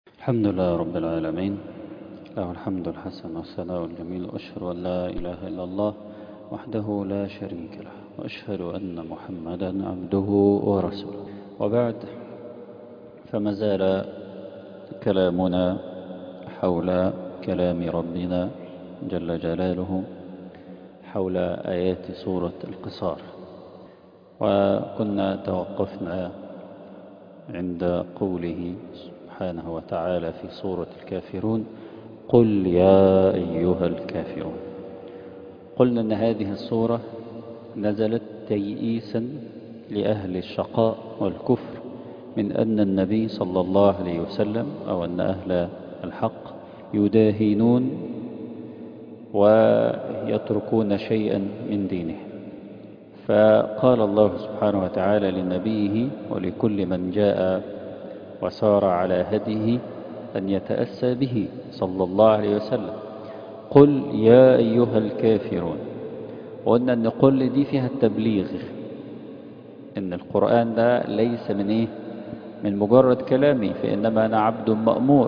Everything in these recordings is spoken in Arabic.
الحمد لله رب العالمين، له الحمد الحسن والثناء الجميل، وأشهد أن لا إله إلا الله وحده لا شريك له، وأشهد أن محمدا عبده ورسوله. وبعد، فما زال كلامنا حول كلام ربنا جل جلاله حول آيات سورة القصار، وكنا توقفنا عند قوله سبحانه وتعالى في سورة الكافرون: قل يا أيها الكافرون. قلنا أن هذه السورة نزلت تيئيسا لأهل الشقاء والكفر من أن النبي صلى الله عليه وسلم أو أن أهل الحق يداهنون ويتركون شيئا من دينه. فقال الله سبحانه وتعالى لنبيه ولكل من جاء وسار على هديه أن يتأسى به صلى الله عليه وسلم: قل يا أيها الكافرون. وقلنا أن قل دي فيها التبليغ، إن القرآن ده ليس من مجرد كلامي، فإنما أنا عبد مأمور،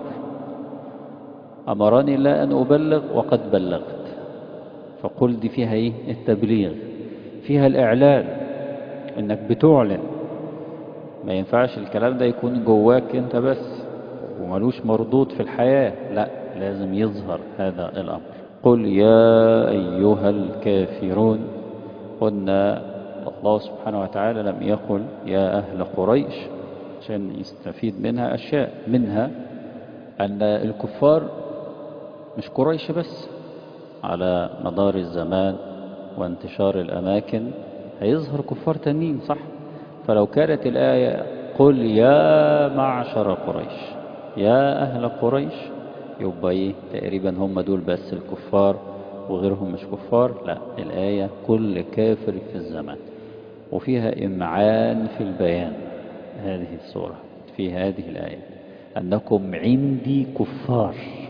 أمرني الله أن أبلغ وقد بلغت. فقل دي فيها التبليغ، فيها الإعلان، إنك بتعلن. ما ينفعش الكلام ده يكون جواك انت بس وملوش مردود في الحياة، لا، لازم يظهر هذا الأمر. قل يا أيها الكافرون. قلنا الله سبحانه وتعالى لم يقل يا أهل قريش عشان يستفيد منها أشياء، منها أن الكفار مش قريش بس، على مدار الزمان وانتشار الأماكن هيظهر كفار تانيين، صح؟ فلو كانت الآية قل يا معشر قريش، يا أهل قريش، يبقى تقريبا هم دول بس الكفار وغيرهم مش كفار. لا، الآية كل كافر في الزمان، وفيها إمعان في البيان. هذه السورة في هذه الآية أنكم عندي كفار.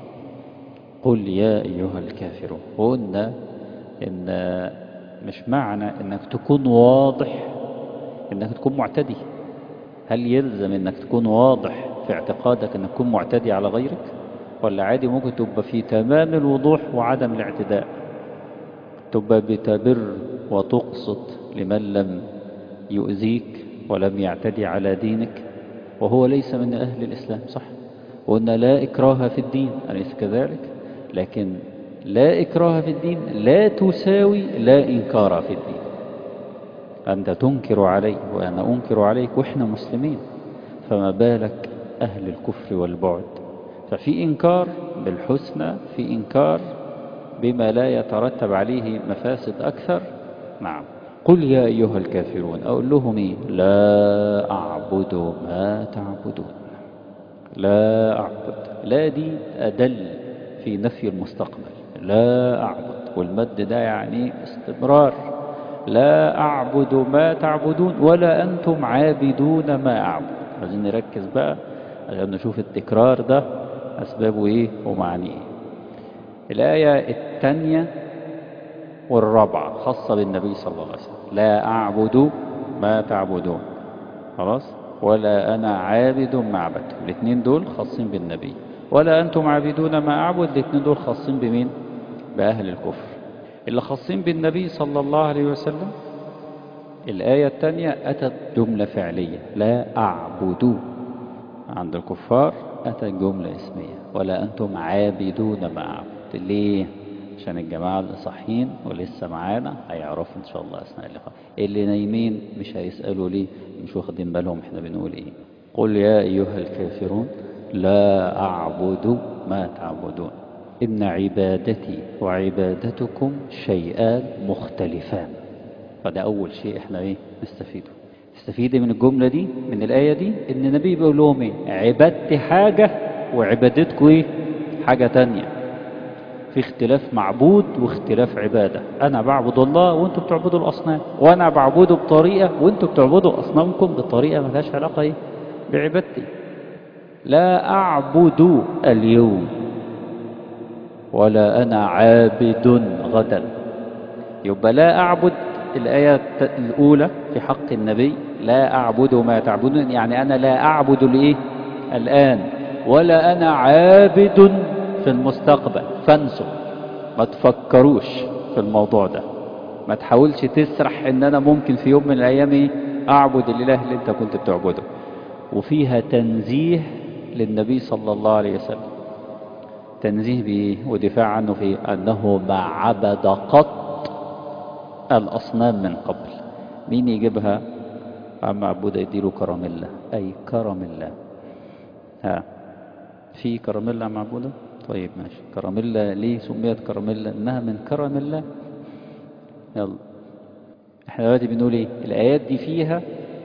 قل يا أيها الكافرون. قلنا إن مش معنى إنك تكون واضح إنك تكون معتدي. هل يلزم إنك تكون واضح في اعتقادك إنك تكون معتدي على غيرك، ولا عادي ممكن تبقى في تمام الوضوح وعدم الاعتداء، تبقى بتبر وتقسط لمن لم يؤذيك ولم يعتدي على دينك وهو ليس من أهل الإسلام، صح؟ وقلنا لا إكراه في الدين، أليس كذلك؟ لكن لا إكراه في الدين لا تساوي لا إنكار في الدين. أنت تنكر علي وأنا أنكر عليك وإحنا مسلمين، فما بالك أهل الكفر والبعد؟ ففي إنكار بالحسنى، في إنكار بما لا يترتب عليه مفاسد أكثر. نعم. قل يا أيها الكافرون. أقول لهم لا أعبد ما تعبدون. لا أعبد، لا دي أدل في نفي المستقبل. لا أعبد، والمد ده يعني استمرار. لا أعبد ما تعبدون ولا أنتم عابدون ما أعبد. عايزين نركز بقى عشان نشوف التكرار ده أسبابه ومعنيه. الآية الثانية والرابعة خاصة بالنبي صلى الله عليه وسلم: لا أعبد ما تعبدون، خلاص، ولا أنا عابد ما عبدتم. الاثنين دول خاصين بالنبي. ولا أنتم عابدون ما أعبد، الاثنين دول خاصين بمين؟ بأهل الكفر. اللي خاصين بالنبي صلى الله عليه وسلم الآية الثانية أتت جملة فعلية: لا أعبد. عند الكفار أتت جملة اسمية: ولا أنتم عابدون ما أعبد. ليه؟ عشان الجماعة اللي صاحيين ولسه معانا هيعرفوا إن شاء الله أثناء اللقاء. اللي نايمين مش هيسألوا ليه، مش واخدين بالهم إحنا بنقول إيه. قل يا أيها الكافرون لا أعبد ما تعبدون، إن عبادتي وعبادتكم شيئان مختلفان. فده أول شيء إحنا نستفيد من الجملة دي، من الآية دي، إن النبي بيقول لهم عبادتي حاجة وعبادتكم حاجة تانية. في اختلاف معبود واختلاف عبادة. أنا بعبد الله وأنتم بتعبدوا الأصنام، وأنا بعبده بطريقة وأنتم بتعبدوا أصنامكم بطريقة ما لهاش علاقة بعبادتي. لا أعبد اليوم ولا أنا عابد غدا. يبقى لا أعبد الآية الأولى في حق النبي: لا أعبد ما تعبدون، يعني أنا لا أعبد الآن، ولا أنا عابد في المستقبل. فانسوا، ما تفكروش في الموضوع ده، ما تحاولش تسرح ان انا ممكن في يوم من الايام اعبد الاله اللي انت كنت بتعبده. وفيها تنزيه للنبي صلى الله عليه وسلم. تنزيه بإيه؟ ودفاع عنه في أنه ما عبد قط الأصنام من قبل. مين يجيبها؟ عم عبودة يديله كرم الله، أي كرم الله. ها، في كرم الله عم عبودة؟ طيب ماشي. كرم الله ليه سميت كرم الله؟ إنها من كرم الله. يلا، احنا دلوقتي بنقول ايه؟ الآيات دي فيها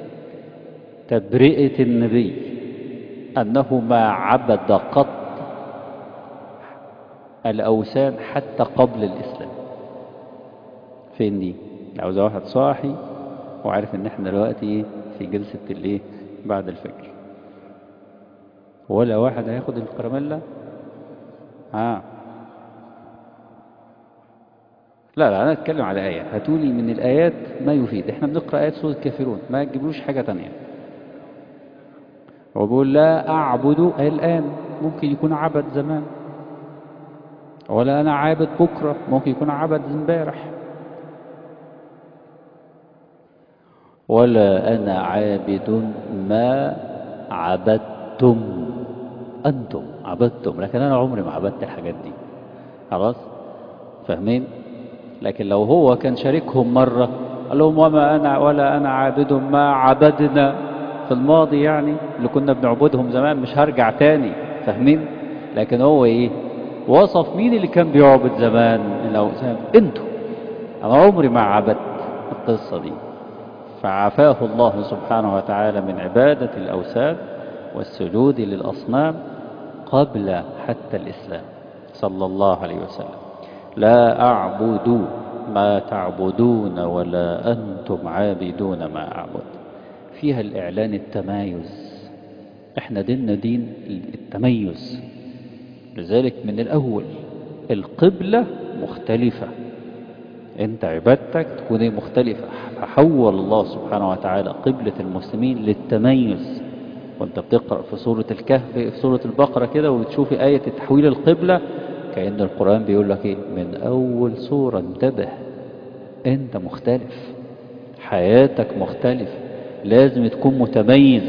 تبرئة النبي أنه ما عبد قط الأوثان حتى قبل الإسلام. فين دي؟ عاوز واحد صاحي وعارف ان احنا دلوقتي في جلسة الايه بعد الفجر، ولا واحد هياخد الكراميلا. لا انا اتكلم على آية. هاتولي من الآيات ما يفيد. احنا بنقرأ آيات سورة الكافرون، ما تجيبلوش حاجة تانية. هو بيقول لا أعبد الآن، ممكن يكون عبد زمان. ولا أنا عابد بكرة، ممكن يكون عبد امبارح. ولا أنا عابد ما عبدتم أنتم عبدتم، لكن أنا عمري ما عبدت الحاجات دي. خلاص فاهمين؟ لكن لو هو كان شاركهم مرة قال لهم ولا أنا عابد ما عبدنا في الماضي، يعني اللي كنا بنعبدهم زمان، مش هرجع تاني. فاهمين؟ لكن هو إيه؟ وصف مين اللي كان بيعبد زمان الأوثان؟ أنتم. أنا عمري ما عبدت القصة دي. فعافاه الله سبحانه وتعالى من عبادة الأوثان والسجود للأصنام قبل حتى الإسلام صلى الله عليه وسلم. لا أعبد ما تعبدون ولا أنتم عابدون ما أعبد. فيها الإعلان التمايز. إحنا ديننا دين التميز، لذلك من الأول القبلة مختلفة، انت عبادتك تكون مختلفة. فحول الله سبحانه وتعالى قبلة المسلمين للتميز. وانت بتقرأ في سورة الكهف في سورة البقرة كده وتشوف آية تحويل القبلة، كأن القرآن بيقول لك ايه؟ من أول سورة انتبه، انت مختلف، حياتك مختلفة، لازم تكون متميز.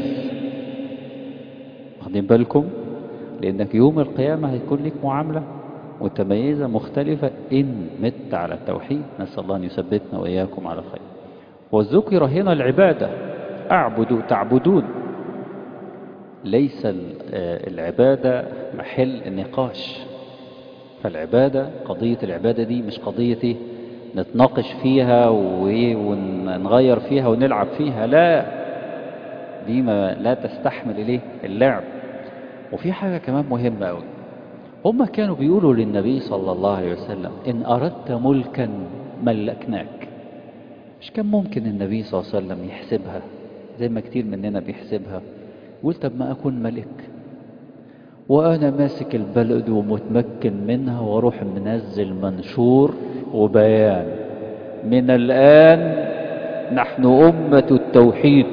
واخدين بالكم؟ لأنك يوم القيامة هيكون لك معاملة متميزة مختلفة إن مت على التوحيد. نسأل الله أن يثبتنا وإياكم على خير. وذكر هنا العبادة، أعبدوا تعبدون. ليس العبادة محل النقاش. فالعبادة، قضية العبادة دي مش قضية إيه؟ نتناقش فيها ونغير فيها ونلعب فيها. لا، دي ما لا تستحمل إليه اللعب. وفي حاجة كمان مهمة أوي، هم كانوا بيقولوا للنبي صلى الله عليه وسلم إن أردت ملكا ملكناك. مش كان ممكن النبي صلى الله عليه وسلم يحسبها زي ما كتير مننا بيحسبها؟ يقول طب ما أكون ملك وأنا ماسك البلد ومتمكن منها، واروح منزل منشور وبيان من الآن نحن أمة التوحيد،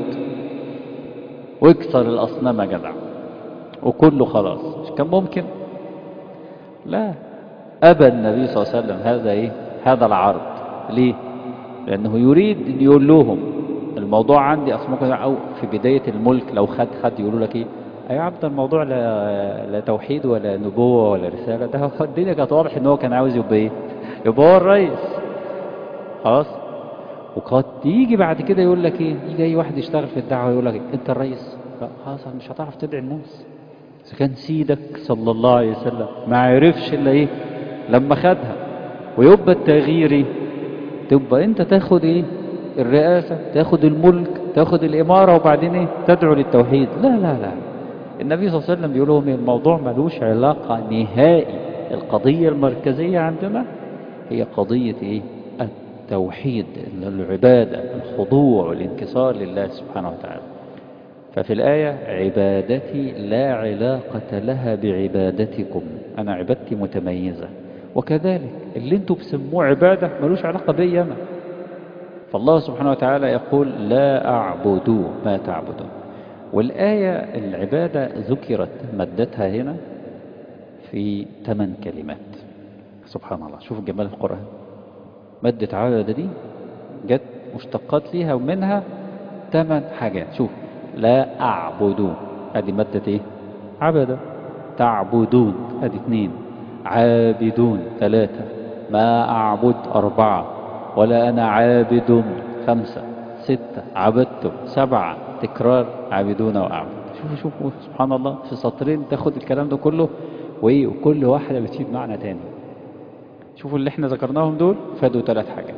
واكسر الأصنام يا جدع وكله خلاص. مش كان ممكن؟ لا، أبى النبي صلى الله عليه وسلم هذا العرض. ليه؟ لأنه يريد أن يقول لهم الموضوع عندي أصلا. أو في بداية الملك لو حد يقولوا لك يا عبد الموضوع لا توحيد ولا نبوة ولا رسالة، ده الدنيا كانت واضح ان هو كان عاوز يبقى يبقى هو الرئيس. خلاص. وقد يجي بعد كده يقول لك يجي اي واحد يشتغل في الدعوة يقول لك انت الرئيس، خلاص مش هتعرف تدعي الناس. اذا كان سيدك صلى الله عليه وسلم ما عرفش الا لما خدها. ويبقى التغيير تبقى انت تاخد الرئاسة، تاخد الملك، تاخد الامارة، وبعدين تدعو للتوحيد. لا لا لا، النبي صلى الله عليه وسلم بيقول لهم الموضوع ملوش علاقة نهائي. القضية المركزية عندنا هي قضية التوحيد، العبادة، الخضوع والانكسار لله سبحانه وتعالى. ففي الآية عبادتي لا علاقة لها بعبادتكم، أنا عبادتي متميزة. وكذلك اللي انتم بسموه عبادة ملوش علاقة بي أنا. فالله سبحانه وتعالى يقول لا أعبد ما تعبدون. والآية العبادة ذكرت مادتها هنا في 8 كلمات. سبحان الله، شوف جمال القرآن. مادة عبادة دي جت مشتقات ليها ومنها 8 حاجات. شوف، لا أعبدون ادي مادة ايه؟ عبادة. تعبدون ادي 2، عابدون 3، ما أعبد 4، ولا أنا عابد 5، 6 عبدتم، 7 تكرار عابدون وأعبد. شوفوا سبحان الله، في سطرين تاخد الكلام ده كله وكل واحدة بتفيد معنى تاني. شوفوا اللي احنا ذكرناهم دول فادوا 3 حاجات.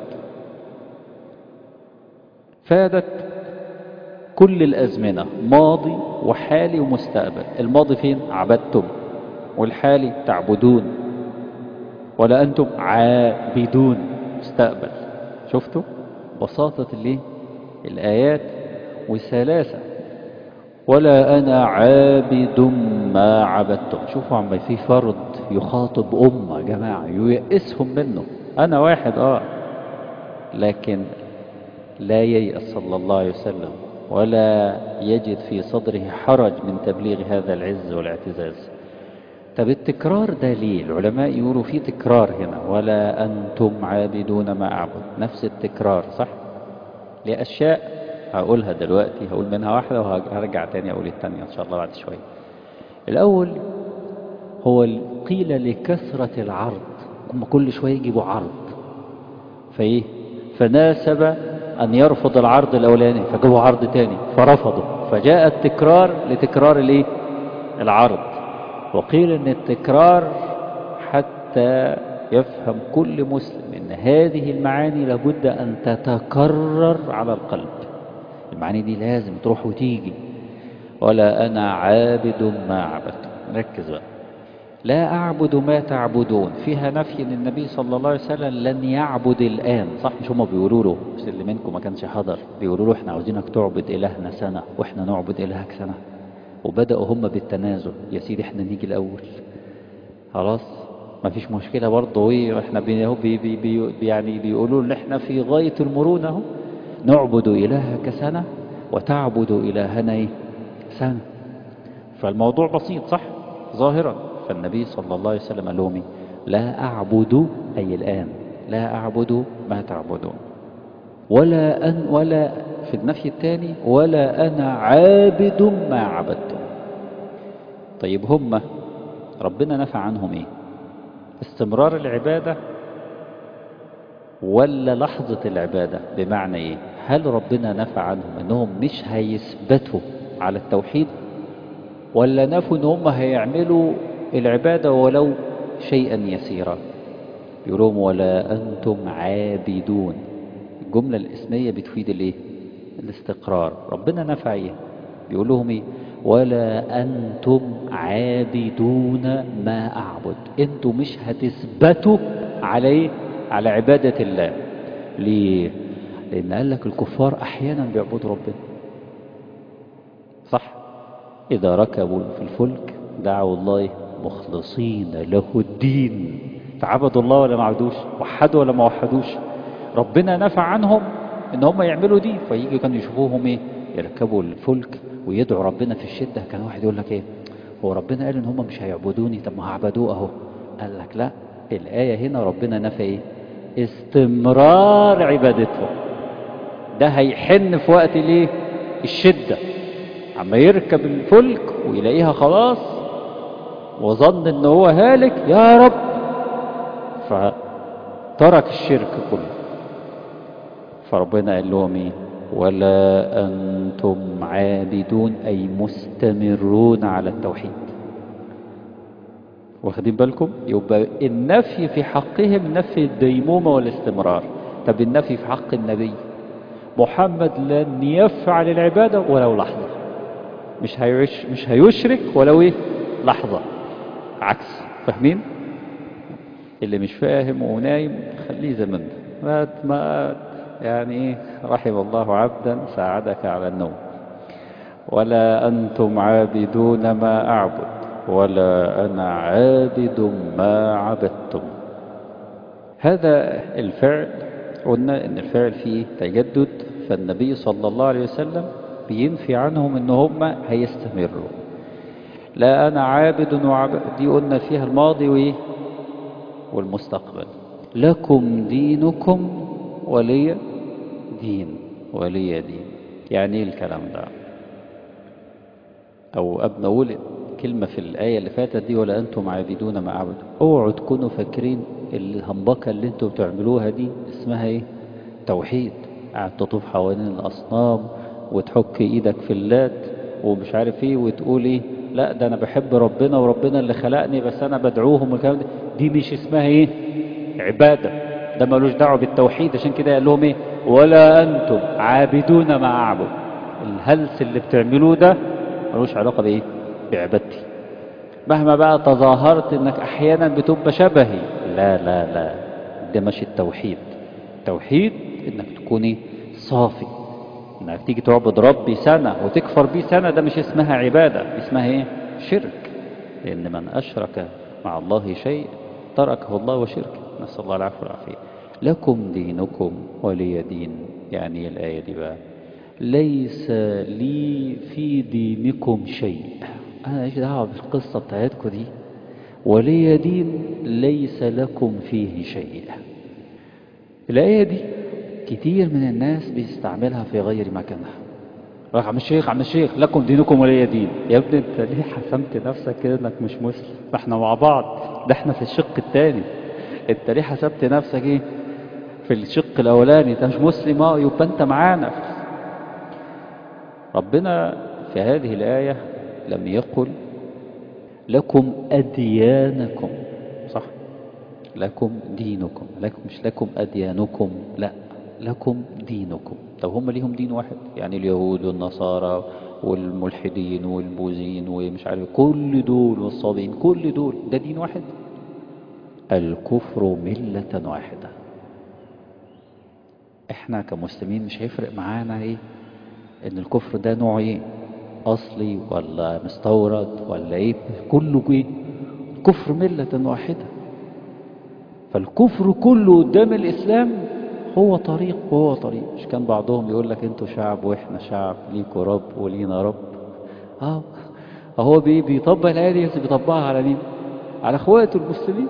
فادت كل الأزمنة، ماضي وحالي ومستقبل. الماضي فين؟ عبدتم. والحالي تعبدون. ولا أنتم عابدون مستقبل. شفتوا بساطة الآيات وسلاسة. ولا أنا عابد ما عبدتم. شوفوا عم في فرد يخاطب أمة جماعة ييأسهم منه. أنا واحد لكن لا ييأس صلى الله عليه وسلم ولا يجد في صدره حرج من تبليغ هذا العز والاعتزاز. طب التكرار ده ليه؟ العلماء يقولوا فيه تكرار هنا، ولا أنتم عابدون ما أعبد، نفس التكرار صح؟ لأشياء هقولها دلوقتي، هقول منها واحدة وهرجع تاني أقول التانية إن شاء الله بعد شوية. الأول هو قيل لكثرة العرض، هم كل شوية يجيبوا عرض فناسب أن يرفض العرض الأولاني فجابوا عرض تاني فرفضوا، فجاء التكرار لتكرار العرض. وقيل ان التكرار حتى يفهم كل مسلم ان هذه المعاني لابد ان تتكرر على القلب. المعاني دي لازم تروح وتيجي. ولا انا عابد ما عبدت. ركز بقى. لا اعبد ما تعبدون فيها نفي ان النبي صلى الله عليه وسلم لن يعبد الان، صح؟ مش هم بيقولوا له، مش اللي منكم ما كانش حضر، بيقولوا له احنا عاوزينك تعبد الهنا سنة واحنا نعبد الهك سنة. وبدأوا هم بالتنازل، يا سيدي احنا نيجي الأول خلاص ما فيش مشكلة برضه. احنا يعني بيقولوا ان احنا في غاية المرونة نعبد إلهك سنة وتعبد إلهنا سنة. فالموضوع بسيط صح ظاهرا. فالنبي صلى الله عليه وسلم قال لهم لا أعبد أي الآن، لا أعبد ما تعبدون. ولا في النفي الثاني ولا أنا عابد ما عبدتم. طيب هم ربنا نفى عنهم ايه؟ استمرار العبادة ولا لحظة العبادة؟ بمعنى ايه؟ هل ربنا نفى عنهم انهم مش هيثبتوا على التوحيد، ولا نفوا ان هم هيعملوا العبادة ولو شيئا يسيرا؟ يقولون ولا أنتم عابدون. الجملة الاسمية بتفيد الاستقرار. ربنا نفى ايه؟ بيقول لهم ايه؟ ولا أنتم عابدون ما أعبد. أنتم مش هتثبتوا على عبادة الله. ليه؟ لأن قال لك الكفار أحيانا بيعبدوا ربنا صح؟ إذا ركبوا في الفلك دعوا الله مخلصين له الدين، فعبدوا الله ولا ما عبدوش؟ وحدوا ولا ما وحدوش؟ ربنا نفى عنهم ان هم يعملوا دي. فيجي كانوا يشوفوهم يركبوا الفلك ويدعوا ربنا في الشدة. كان واحد يقول لك هو ربنا قال ان هم مش هيعبدوني، طب ما هعبدوه اهو. قال لك لا، الآية هنا ربنا نفى استمرار عبادتهم. ده هيحن في وقت الشدة، عما يركب الفلك ويلاقيها خلاص وظن ان هو هالك يا رب، فترك الشرك كله. فربنا قال لهم ولا أنتم عابدون أي مستمرون على التوحيد. واخدين بالكم؟ يبقى النفي في حقهم نفي الديمومة والاستمرار. طب النفي في حق النبي محمد لن يفعل العبادة ولو لحظة، مش هيشرك ولو لحظة. عكس. فاهمين؟ اللي مش فاهم ونايم خليه زي ما يعني رحم الله عبدا ساعدك على النوم. ولا أنتم عابدون ما أعبد ولا أنا عابد ما عبدتم. هذا الفعل قلنا إن الفعل فيه تجدد، فالنبي صلى الله عليه وسلم بينفي عنهم ان هم هيستمروا. لا انا عابد دي قلنا فيها الماضي وايه والمستقبل. لكم دينكم ولي دين. ولي دين يعني ايه الكلام ده؟ او قبل ما اقول كلمة في الآية اللي فاتت دي ولا أنتم عابدون ما أعبد، اوعوا تكونوا فاكرين الهمبكة اللي انتم بتعملوها دي اسمها ايه؟ توحيد. قاعد تطوف حوالين الأصنام وتحك ايدك في اللات ومش عارف ايه وتقول ايه لا ده انا بحب ربنا وربنا اللي خلقني بس انا بدعوهم والكلام ده. دي مش اسمها ايه؟ عبادة. ده ملوش دعوة بالتوحيد. عشان كده قال لهم ايه؟ ولا أنتم عابدون ما أعبد. الهلس اللي بتعملوه ده ملوش علاقة بايه؟ بعبادتي. مهما بقى تظاهرت انك احيانا بتبقى شبهي، لا لا لا، ده مش التوحيد. التوحيد انك تكوني صافي، انك تيجي تعبد ربي سنة وتكفر بيه سنة، ده مش اسمها عبادة، دي اسمها ايه؟ شرك. لان من اشرك مع الله شيء تركه الله وشركه، نسأل الله العفو والعافية. لكم دينكم ولي دين. يعني الآية دي بقى ليس لي في دينكم شيء، أنا إيش دعوة بالقصة بتاعتكم دي؟ ولي دين ليس لكم فيه شيء. الآية دي كتير من الناس بيستعملها في غير مكانها. راح عم الشيخ عم الشيخ لكم دينكم ولي دين. يا ابني انت ليه حسمت نفسك كده انك مش مسلم؟ ما احنا مع بعض، ده احنا في الشق الثاني. انت ليه حسبت نفسك ايه في الشق الاولاني؟ انت مش مسلم، يبقى انت معانا. ربنا في هذه الآية لم يقل لكم أديانكم، صح؟ لكم دينكم، لكم مش لكم أديانكم، لا، لكم دينكم. طب هم ليهم دين واحد؟ يعني اليهود والنصارى والملحدين والبوذيين ومش عارف كل دول والصابئين كل دول ده دين واحد؟ الكفر ملة واحدة. احنا كمسلمين مش هيفرق معانا ايه ان الكفر ده نوع ايه؟ اصلي ولا مستورد ولا ايه؟ كله ايه؟ كفر ملة واحدة. فالكفر كله قدام الاسلام هو طريق وهو طريق. مش كان بعضهم يقول لك انتوا شعب واحنا شعب، ليكوا رب ولينا رب. هو بيطبق الآية دي، بس بيطبقها على مين؟ على اخواته المسلمين.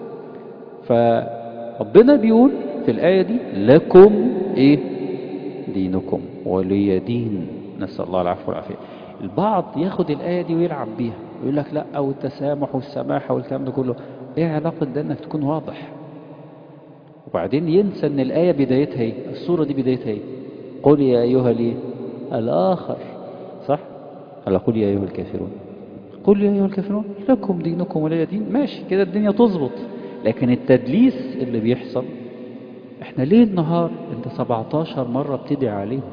فربنا بيقول في الآية دي لكم ايه؟ دينكم ولي دين، نسأل الله العفو والعافية. البعض ياخد الآية دي ويلعب بيها ويقول لك لا، أو التسامح والسماحة والكلام ده كله. ايه علاقة ده انك تكون واضح؟ وبعدين ينسى ان الآية بدايتها ايه؟ السورة دي بدايتها ايه؟ قل يا أيها ليه الآخر، صح؟ ولا قل يا أيها الكافرون؟ قل يا أيها الكافرون لكم دينكم ولي دين. ماشي كده الدنيا تظبط. لكن التدليس اللي بيحصل، احنا ليه النهار انت 17 مرة بتدعي عليهم؟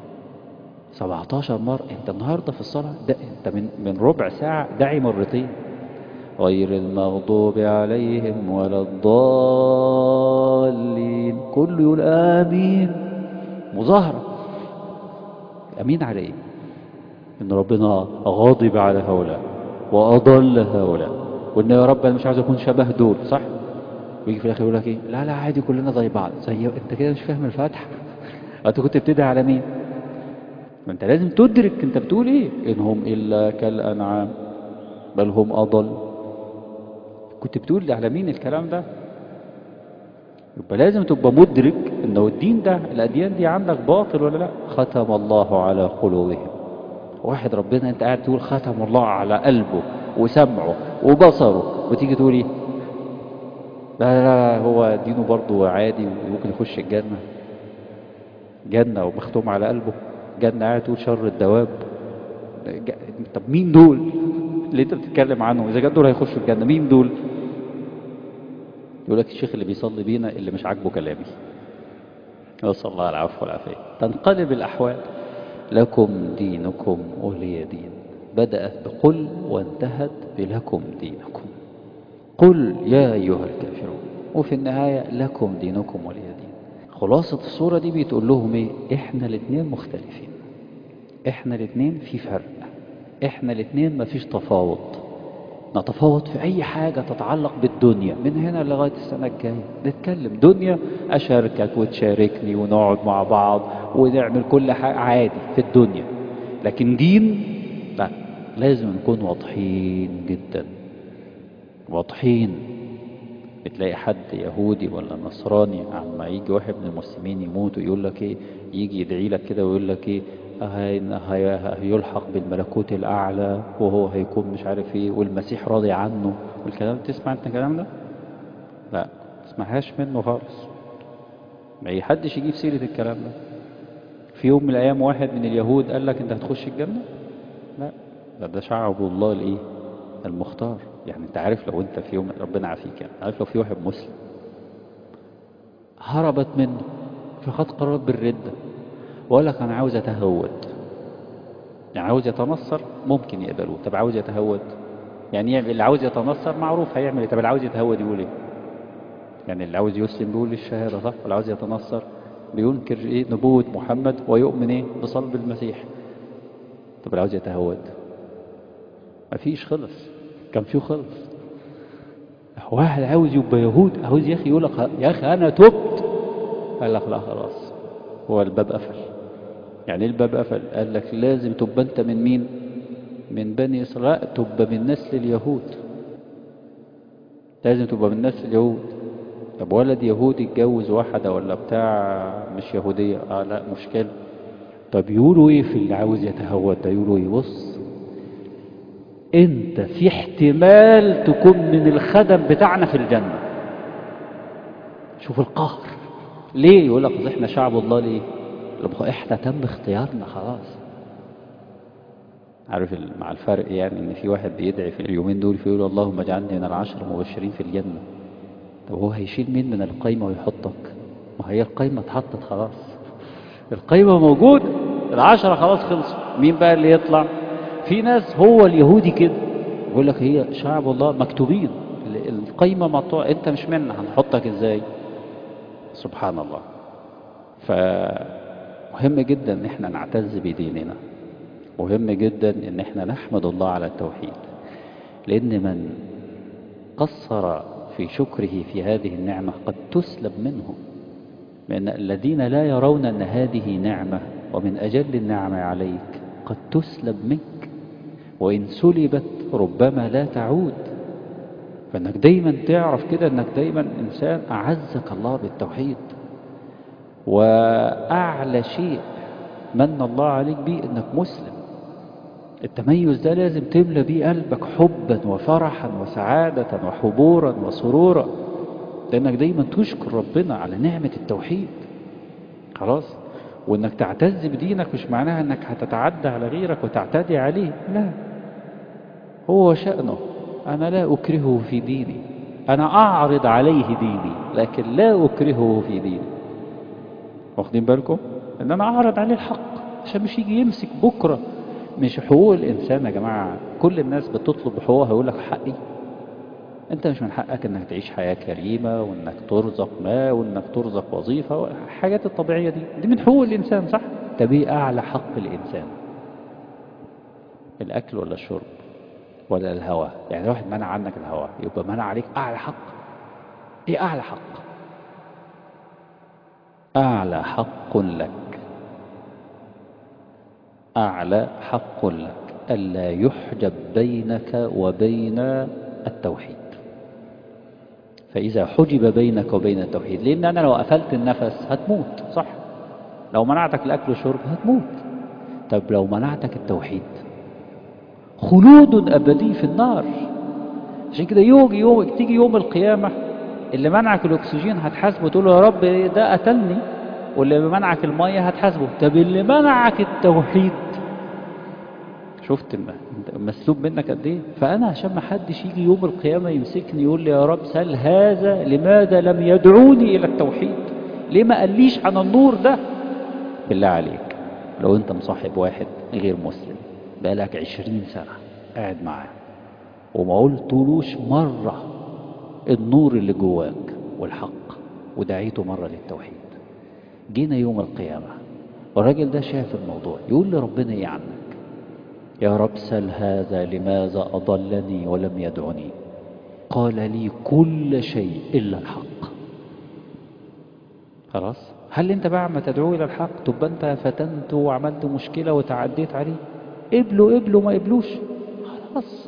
17 مرة. انت النهاردة في الصلاة ده انت من ربع ساعة داعي مرتين، غير المغضوب عليهم ولا الضالين، كله يقول آمين. مظاهرة. أمين على إيه؟ إن ربنا غاضب على هؤلاء وأضل هؤلاء، وإن يا رب أنا مش عايز أكون شبه دول، صح؟ ويجي في الآخر يقول لك إيه؟ لا لا عادي كلنا زي بعض. زي أنت كده مش فاهم الفاتحة. أنت كنت بتدعي على مين؟ ما أنت لازم تدرك أنت بتقول إيه. إن هم إلا كالأنعام بل هم أضل. كنت بتقول على مين الكلام ده؟ يبقى لازم تبقى مدرك انه الدين ده، الاديان دي عندك باطل ولا لا. ختم الله على قلوبهم. واحد ربنا انت قاعد تقول ختم الله على قلبه وسمعه وبصره، وتيجي تقول ايه؟ لا لا هو دينه برضه عادي وممكن يخش الجنة. جنة ومختوم على قلبه؟ جنة قاعد تقول شر الدواب؟ طب مين دول اللي انت بتتكلم عنهم؟ اذا كان دول هيخشوا الجنة، مين دول؟ يقول لك الشيخ اللي بيصلي بينا اللي مش عاجبه كلامي. نسأل الله العفو والعافية. تنقلب الأحوال. لكم دينكم ولي دين. بدأت بقل وانتهت بلكم دينكم. قل يا أيها الكافرون، وفي النهاية لكم دينكم ولي دين. خلاصة الصورة دي بتقول لهم ايه؟ احنا الاثنين مختلفين، احنا الاثنين في فرق، احنا الاثنين مفيش تفاوض. نتفاوض في اي حاجة تتعلق بالدنيا من هنا لغاية السنة الجاية. نتكلم دنيا، اشاركك وتشاركني ونقعد مع بعض ونعمل كل حاجة عادي في الدنيا. لكن دين لا، لازم نكون واضحين جدا، واضحين. بتلاقي حد يهودي ولا نصراني عما يجي واحد من المسلمين يموت ويقول لك ايه، يجي يدعي لك كده ويقول لك ايه، هيلحق بالملكوت الاعلى وهو هيكون مش عارف ايه والمسيح راضي عنه والكلام. تسمع انت الكلام ده؟ لا، ما تسمعهاش منه خالص. ما حدش يجيب سيرة الكلام ده. في يوم من الايام واحد من اليهود قال لك انت هتخش الجنة؟ لا، ده شعب الله الايه، المختار. يعني انت عارف لو انت في يوم، ربنا عافيك، يعني عارف لو في واحد مسلم هربت منه فخد قرار بالردة وقال لك انا عاوز اتهود، يعني عاوز يتنصر ممكن يقبلوه، طب عاوز يتهود يعني يعمل، اللي عاوز يتنصر معروف هيعمل ايه، طب اللي عاوز يتهود يقول ايه؟ يعني اللي عاوز يسلم بيقول الشهادة صح، واللي عاوز يتنصر بينكر ايه، نبوة محمد ويؤمن ايه، بصلب المسيح. طب اللي عاوز يتهود مفيش، خلص. كان فيه خلص. واحد عاوز يبقى يهود، عاوز يا اخي يقول لك يا اخي انا تبت، قال لك لا خلاص، هو الباب قفل. يعني ايه الباب قفل؟ قال لك لازم تبقى انت من مين؟ من بني اسرائيل، تبقى من نسل اليهود، لازم تبقى من نسل اليهود. طب ولد يهودي اتجوز واحدة ولا بتاع مش يهودية، لا مشكلة. طب يقولوا ايه في اللي عاوز يتهود ده؟ يقولوا ايه؟ بص، انت في احتمال تكون من الخدم بتاعنا في الجنة. شوف القهر. ليه؟ يقول لك احنا شعب الله. ليه؟ احنا تم اختيارنا خلاص. عارف مع الفرق يعني ان في واحد بيدعي في اليومين دول فيقول اللهم اجعلني من العشر المبشرين في الجنة. طب هو هيشيل مين من القايمة ويحطك؟ ما هي القايمة اتحطت خلاص، القايمة موجودة، العشرة خلاص خلصوا. مين بقى اللي يطلع؟ في ناس هو اليهودي كده يقول لك هي شعب الله مكتوبين، القايمة مقطوعة، انت مش منا، هنحطك ازاي؟ سبحان الله. فمهم جدا ان احنا نعتز بديننا، مهم جدا ان احنا نحمد الله على التوحيد، لان من قصر في شكره في هذه النعمة قد تسلب منه. لأن الذين لا يرون أن هذه نعمة ومن أجل النعمة عليك قد تسلب منك، وإن سلبت ربما لا تعود. فإنك دايما تعرف كده أنك دايما إنسان أعزك الله بالتوحيد. وأعلى شيء من الله عليك به أنك مسلم. التميز ده لازم تملى بيه قلبك حبا وفرحا وسعادة وحبورا وسرورا، لأنك دايما تشكر ربنا على نعمة التوحيد. خلاص. وانك تعتز بدينك مش معناها انك هتتعدى على غيرك وتعتدي عليه، لا، هو شأنه. انا لا اكرهه في ديني، انا اعرض عليه ديني لكن لا اكرهه في ديني. واخدين بالكم ان انا اعرض عليه الحق عشان مش يجي يمسك بكرة. مش حقوق الانسان يا جماعة كل الناس بتطلب حقوقها، يقول لك حقي. انت مش من حقك انك تعيش حياة كريمة وانك ترزق ما وانك ترزق وظيفة، الحاجات الطبيعية دي من حقوق الانسان صح. طب ايه اعلى حق الانسان؟ الاكل ولا الشرب ولا الهوى؟ يعني واحد منع عنك الهوى يبقى منع عليك اعلى حق. ايه اعلى حق؟ اعلى حق لك، اعلى حق لك الا يحجب بينك وبين التوحيد. فإذا حجب بينك وبين التوحيد، لأن أنا لو قفلت النفس هتموت صح، لو منعتك الأكل والشرب هتموت. طب لو منعتك التوحيد خلود أبدي في النار. عشان كده تيجي يوم القيامة اللي منعك الأكسجين هتحاسبه تقول له يا رب ده قتلني، واللي منعك المية هتحاسبه. طب اللي منعك التوحيد شفت مسلوب منك قد ايه؟ فانا عشان ما حدش يجي يوم القيامه يمسكني يقول لي يا رب سل هذا لماذا لم يدعوني الى التوحيد، ليه ما قاليش عن النور ده؟ بالله عليك لو انت مصاحب واحد غير مسلم بقالك 20 سنه قاعد معاه وما قلتلوش مره النور اللي جواك والحق ودعيته مره للتوحيد، جينا يوم القيامه والراجل ده شاف الموضوع يقول لي ربنا ايه عنك؟ يا رب سل هذا لماذا أضلني ولم يدعني؟ قال لي كل شيء إلا الحق. خلاص. هل انت بقى ما تدعو إلى الحق تبقى انت فتنت وعملت مشكلة وتعديت عليه؟ قبلوا ما قبلوش خلاص.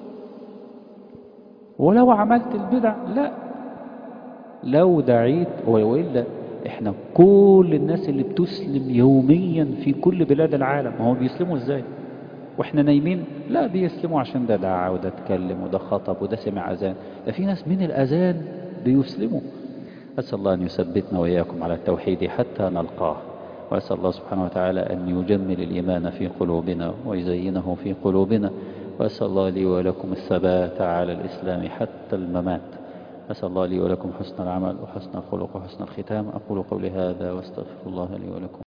ولو عملت البدع لا، لو دعيت وإلا احنا كل الناس اللي بتسلم يوميا في كل بلاد العالم، ما هو بيسلموا ازاي واحنا نايمين؟ لا بيسلموا عشان ده دعا وده اتكلم وده خطب وده سمع اذان، ده في ناس من الاذان بيسلموا. أسأل الله أن يثبتنا وإياكم على التوحيد حتى نلقاه، وأسأل الله سبحانه وتعالى أن يجمل الإيمان في قلوبنا ويزينه في قلوبنا، وأسأل الله لي ولكم الثبات على الإسلام حتى الممات. أسأل الله لي ولكم حسن العمل وحسن الخلق وحسن الختام. أقول قولي هذا واستغفر الله لي ولكم.